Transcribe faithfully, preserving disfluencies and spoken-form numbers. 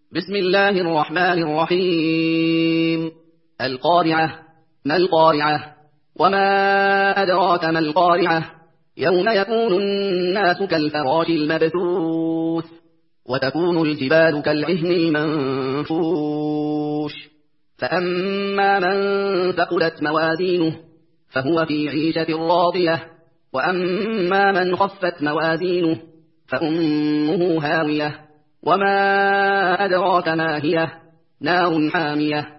بسم الله الرحمن الرحيم. القارعة. ما القارعة؟ وما أدراك ما القارعة؟ يوم يكون الناس كالفراش المبثوث وتكون الجبال كالعهن المنفوش. فأما من ثقلت موازينه فهو في عيشة راضية، وأما من خفت موازينه فأمه هاوية. وما أدراك ما هي؟ نار حامية.